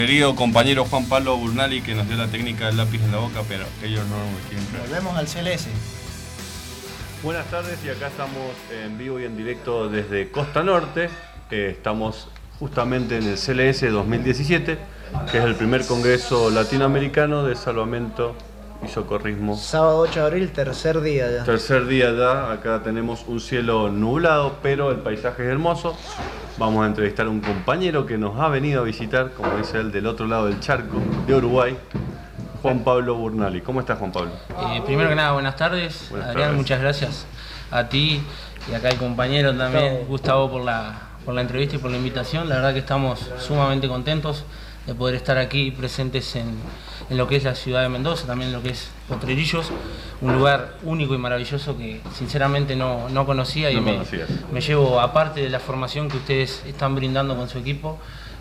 Querido compañero Juan Pablo Burnali, que nos dio la técnica del lápiz en la boca, pero ellos no me quieren creer. Volvemos al CLS. Buenas tardes, y acá estamos en vivo y en directo desde Costa Norte. Estamos justamente en el CLS 2017, que es el primer Congreso Latinoamericano de Salvamento y Socorrismo. Sábado 8 de abril, tercer día ya. Tercer día ya, acá tenemos un cielo nublado, pero el paisaje es hermoso. Vamos a entrevistar a un compañero que nos ha venido a visitar, como dice él, del otro lado del charco, de Uruguay, Juan Pablo Burnali. ¿Cómo estás, Juan Pablo? Primero que nada, buenas tardes. Buenas Adrián, tardes. muchas gracias a ti y acá el compañero también, Gustavo, por la entrevista y por la invitación. La verdad que estamos sumamente contentos de poder estar aquí presentes en lo que es la ciudad de Mendoza, también en lo que es Potrerillos, un lugar único y maravilloso que sinceramente no conocía y me llevo, aparte de la formación que ustedes están brindando con su equipo,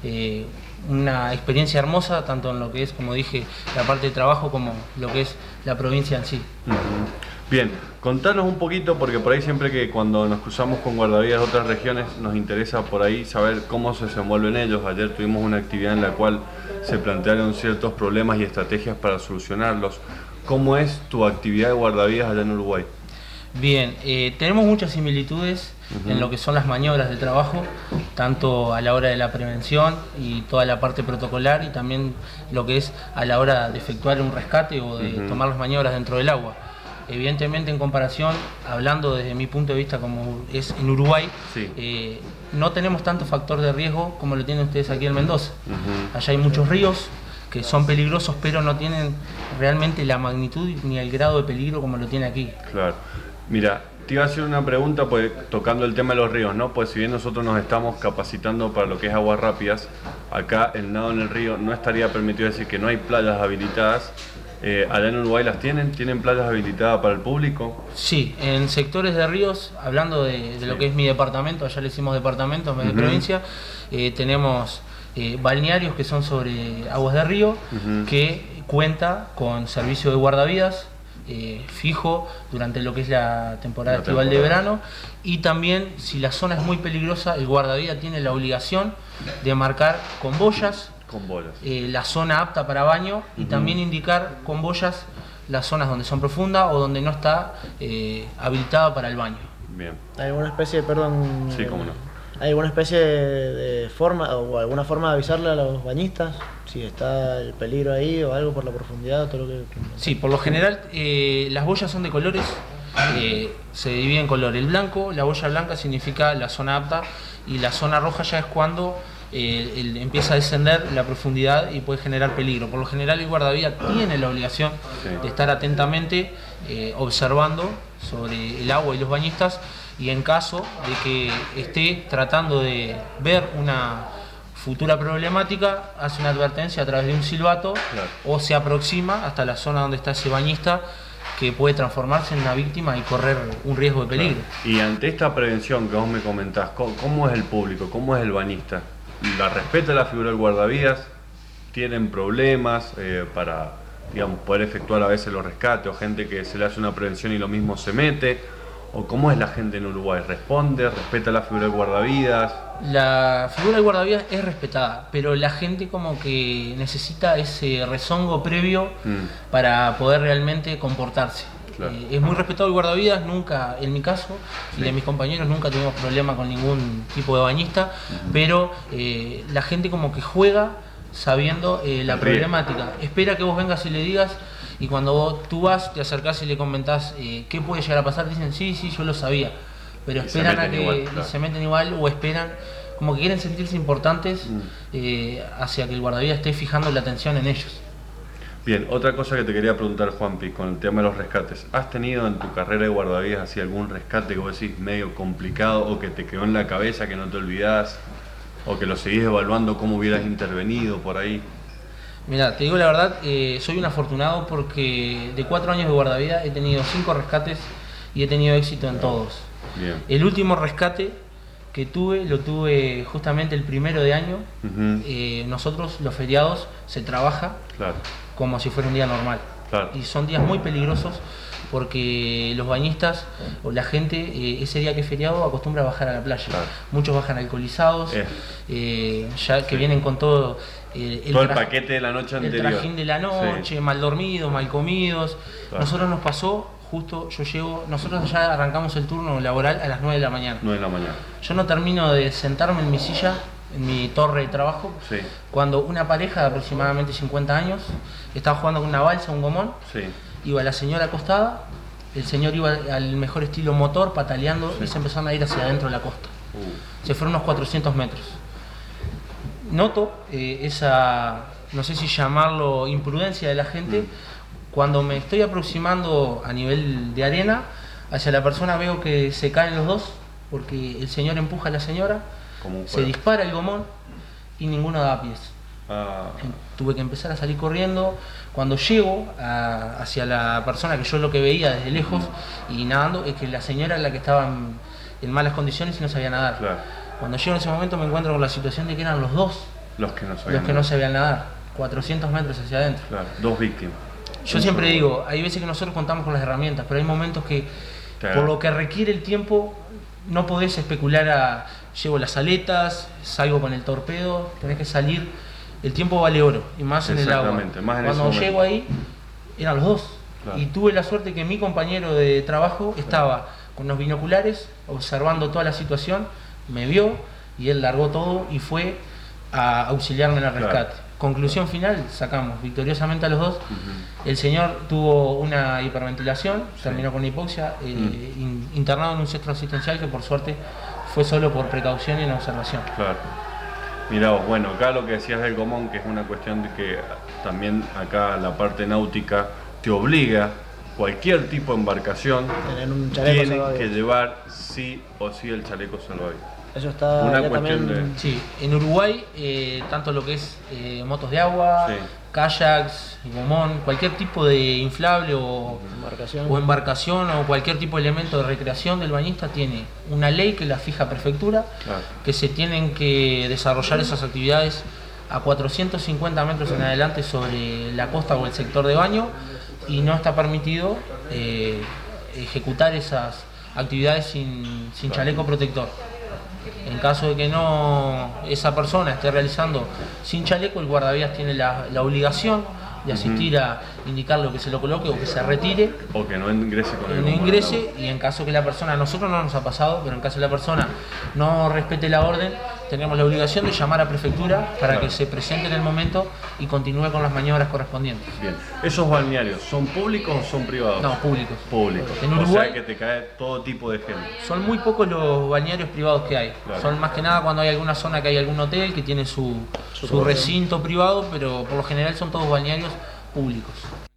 una experiencia hermosa, tanto en lo que es, como dije, la parte de trabajo como lo que es la provincia en sí. Bien, contanos un poquito, porque por ahí siempre que cuando nos cruzamos con guardavidas de otras regiones nos interesa por ahí saber cómo se desenvuelven ellos. Ayer tuvimos una actividad en la cual se plantearon ciertos problemas y estrategias para solucionarlos. ¿Cómo es tu actividad de guardavidas allá en Uruguay? Bien, tenemos muchas similitudes en lo que son las maniobras de trabajo, tanto a la hora de la prevención y toda la parte protocolar, y también lo que es a la hora de efectuar un rescate o de tomar las maniobras dentro del agua. Evidentemente, en comparación, hablando desde mi punto de vista como es en Uruguay, sí, no tenemos tanto factor de riesgo como lo tienen ustedes aquí en Mendoza. Allá hay muchos ríos que son peligrosos, pero no tienen realmente la magnitud ni el grado de peligro como lo tiene aquí. Claro. Mira, te iba a hacer una pregunta, pues, tocando el tema de los ríos, ¿no? Pues si bien nosotros nos estamos capacitando para lo que es aguas rápidas, acá el nado en el río no estaría permitido, decir que no hay playas habilitadas. ¿Allá en Uruguay las tienen? ¿Tienen playas habilitadas para el público? Sí, en sectores de ríos, hablando de lo que es mi departamento, allá le hicimos departamento en vez de provincia, tenemos balnearios que son sobre aguas de río, que cuenta con servicio de guardavidas fijo durante lo que es la temporada estival de verano, y también si la zona es muy peligrosa, el guardavía tiene la obligación de marcar con boyas la zona apta para baño, y también indicar con boyas las zonas donde son profundas o donde no está habilitada para el baño. Bien. ¿Hay alguna especie, perdón? Sí, cómo no. ¿Hay alguna especie de forma o alguna forma de avisarle a los bañistas si está el peligro ahí o algo por la profundidad? Todo lo que... Sí, por lo general las boyas son de colores, se divide en color. El blanco, la boya blanca significa la zona apta, y la zona roja ya es cuando empieza a descender la profundidad y puede generar peligro. Por lo general el guardavía tiene la obligación de estar atentamente observando sobre el agua y los bañistas, y en caso de que esté tratando de ver una futura problemática, hace una advertencia a través de un silbato, o se aproxima hasta la zona donde está ese bañista, que puede transformarse en una víctima y correr un riesgo de peligro. Y ante esta prevención que vos me comentás, ¿cómo es el público? ¿Cómo es el bañista? ¿La respeta la figura del guardavidas? ¿Tienen problemas para, digamos, poder efectuar a veces los rescates, o gente que se le hace una prevención y lo mismo se mete? ¿O cómo es la gente en Uruguay? ¿Responde? ¿Respeta la figura del guardavidas? La figura del guardavidas es respetada, pero la gente como que necesita ese rezongo previo para poder realmente comportarse. Claro. Es muy respetado el guardavidas, nunca, en mi caso y de mis compañeros, nunca tuvimos problema con ningún tipo de bañista, pero la gente como que juega sabiendo la problemática. Espera que vos vengas y le digas, y cuando tú vas, te acercás y le comentás qué puede llegar a pasar, dicen sí, yo lo sabía, pero esperan a que se meten igual, o esperan, como que quieren sentirse importantes hacia que el guardavidas esté fijando la atención en ellos. Bien, otra cosa que te quería preguntar, Juanpi, con el tema de los rescates. ¿Has tenido en tu carrera de guardavidas así algún rescate que vos decís medio complicado, o que te quedó en la cabeza, que no te olvidás, o que lo seguís evaluando cómo hubieras intervenido por ahí? Mira, te digo la verdad, soy un afortunado, porque de 4 años de guardavidas he tenido 5 rescates y he tenido éxito en todos. Bien. El último rescate que lo tuve justamente el 1 de año. Nosotros los feriados se trabaja como si fuera un día normal. Y son días muy peligrosos, porque los bañistas o la gente ese día que es feriado acostumbra a bajar a la playa. Muchos bajan alcoholizados, ya que vienen con todo Todo el paquete de la noche anterior. El trajín de la noche, sí. Mal dormidos, mal comidos. Claro. Nosotros nos pasó, justo nosotros ya arrancamos el turno laboral a las 9 de la mañana. 9 de la mañana. Yo no termino de sentarme en mi silla, en mi torre de trabajo, sí. Cuando una pareja de aproximadamente 50 años estaba jugando con una balsa, un gomón, sí. Iba la señora acostada, el señor iba al mejor estilo motor, pataleando, sí. Y se empezaron a ir hacia adentro de la costa. Se fueron unos 400 metros. Noto esa, no sé si llamarlo imprudencia de la gente, cuando me estoy aproximando a nivel de arena, hacia la persona veo que se caen los dos, porque el señor empuja a la señora, se dispara el gomón y ninguno da pies. Tuve que empezar a salir corriendo. Cuando llego hacia la persona, que yo lo que veía desde lejos y nadando, es que la señora era la que estaba en malas condiciones y no sabía nadar. Claro. Cuando llego en ese momento me encuentro con la situación de que eran los dos los que no sabían nadar, 400 metros hacia adentro. Claro, 2 víctimas. Yo siempre digo, hay veces que nosotros contamos con las herramientas, pero hay momentos que, por lo que requiere el tiempo, no podés especular llevo las aletas, salgo con el torpedo, tenés que salir, el tiempo vale oro, y más en el agua. Cuando llego ahí, eran los dos. Claro. Y tuve la suerte que mi compañero de trabajo estaba con los binoculares, observando toda la situación, me vio y él largó todo y fue a auxiliarme en el rescate. Claro. Conclusión final, sacamos victoriosamente a los dos. El señor tuvo una hiperventilación, terminó con hipoxia, internado en un centro asistencial que por suerte fue solo por precaución y en observación. Claro. Mirá vos, bueno, acá lo que decías del gomón, que es una cuestión de que también acá la parte náutica te obliga, cualquier tipo de embarcación tiene que llevar sí o sí el chaleco salvavidas. Eso está una cuestión también... Sí, en Uruguay, tanto lo que es motos de agua, kayaks, gomón, cualquier tipo de inflable o embarcación o cualquier tipo de elemento de recreación del bañista tiene una ley que la fija prefectura, claro. Que se tienen que desarrollar esas actividades a 450 metros en adelante sobre la costa o el sector de baño, y no está permitido ejecutar esas actividades sin chaleco protector. En caso de que esa persona esté realizando sin chaleco, el guardavidas tiene la obligación de asistir a indicarle que se lo coloque o que se retire. O que no ingrese con el gomón. Y en caso que la persona, a nosotros no nos ha pasado, pero en caso de la persona no respete la orden, tenemos la obligación de llamar a prefectura para que se presente en el momento y continúe con las maniobras correspondientes. Bien. ¿Esos balnearios son públicos o son privados? No, públicos. Públicos. En Uruguay, o sea que te cae todo tipo de gente. Son muy pocos los balnearios privados que hay. Claro. Son más que nada cuando hay alguna zona que hay algún hotel que tiene su recinto privado, pero por lo general son todos balnearios públicos.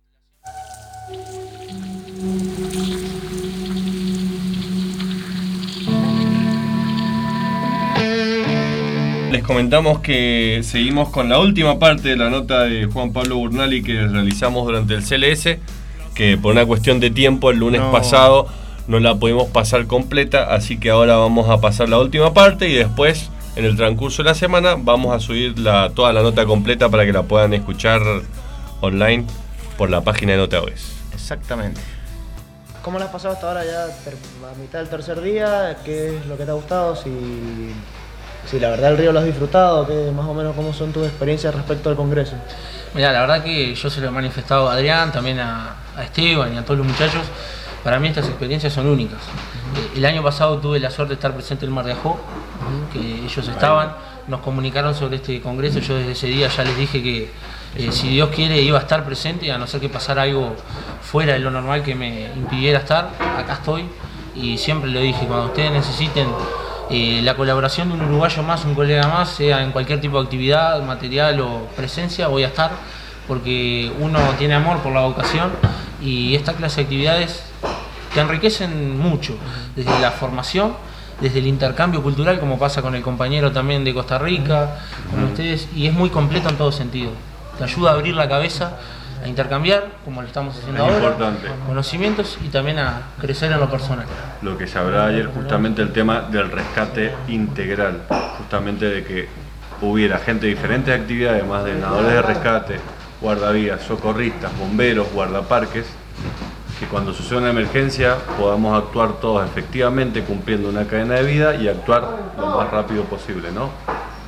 Les comentamos que seguimos con la última parte de la nota de Juan Pablo Burnali que realizamos durante el CLS, que por una cuestión de tiempo el lunes pasado no la pudimos pasar completa, así que ahora vamos a pasar la última parte y después en el transcurso de la semana vamos a subir toda la nota completa para que la puedan escuchar online por la página de NotaOS. Exactamente. ¿Cómo la has pasado hasta ahora ya a mitad del tercer día? ¿Qué es lo que te ha gustado? Si la verdad el río lo has disfrutado, ¿qué, más o menos cómo son tus experiencias respecto al Congreso? Mira, la verdad que yo se lo he manifestado a Adrián, también a Esteban y a todos los muchachos. Para mí estas experiencias son únicas. El año pasado tuve la suerte de estar presente en el Mar de Ajó, que ellos estaban, nos comunicaron sobre este Congreso. Yo desde ese día ya les dije que si Dios quiere iba a estar presente, a no ser que pasara algo fuera de lo normal que me impidiera estar. Acá estoy y siempre lo dije, cuando ustedes necesiten la colaboración de un uruguayo más, un colega más, sea en cualquier tipo de actividad, material o presencia, voy a estar, porque uno tiene amor por la vocación y esta clase de actividades te enriquecen mucho, desde la formación, desde el intercambio cultural, como pasa con el compañero también de Costa Rica, con ustedes, y es muy completo en todo sentido. Te ayuda a abrir la cabeza, a intercambiar, como lo estamos haciendo ahora, importante. Conocimientos y también a crecer en lo personal. Lo que se hablaba ayer, justamente el tema del rescate integral, justamente de que hubiera gente de diferentes actividades, más de nadadores de rescate, guardavías, socorristas, bomberos, guardaparques, que cuando sucede una emergencia podamos actuar todos efectivamente cumpliendo una cadena de vida y actuar lo más rápido posible, ¿no?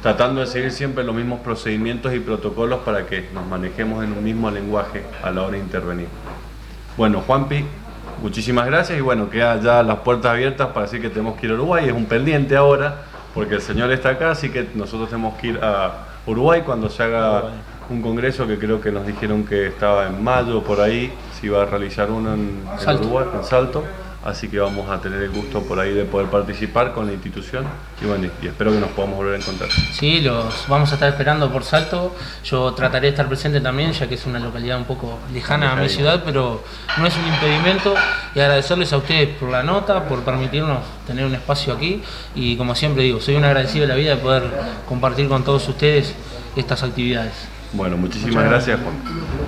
tratando de seguir siempre los mismos procedimientos y protocolos para que nos manejemos en un mismo lenguaje a la hora de intervenir. Bueno, Juanpi, muchísimas gracias y bueno, quedan ya las puertas abiertas para decir que tenemos que ir a Uruguay. Es un pendiente ahora porque el señor está acá, así que nosotros tenemos que ir a Uruguay cuando se haga un congreso que creo que nos dijeron que estaba en mayo por ahí, se iba a realizar uno en Uruguay, en Salto. Así que vamos a tener el gusto por ahí de poder participar con la institución y bueno, y espero que nos podamos volver a encontrar. Sí, los vamos a estar esperando por Salto. Yo trataré de estar presente también, ya que es una localidad un poco lejana a mi ciudad, pero no es un impedimento. Y agradecerles a ustedes por la nota, por permitirnos tener un espacio aquí. Y como siempre digo, soy un agradecido de la vida de poder compartir con todos ustedes estas actividades. Bueno, muchísimas gracias, Juan.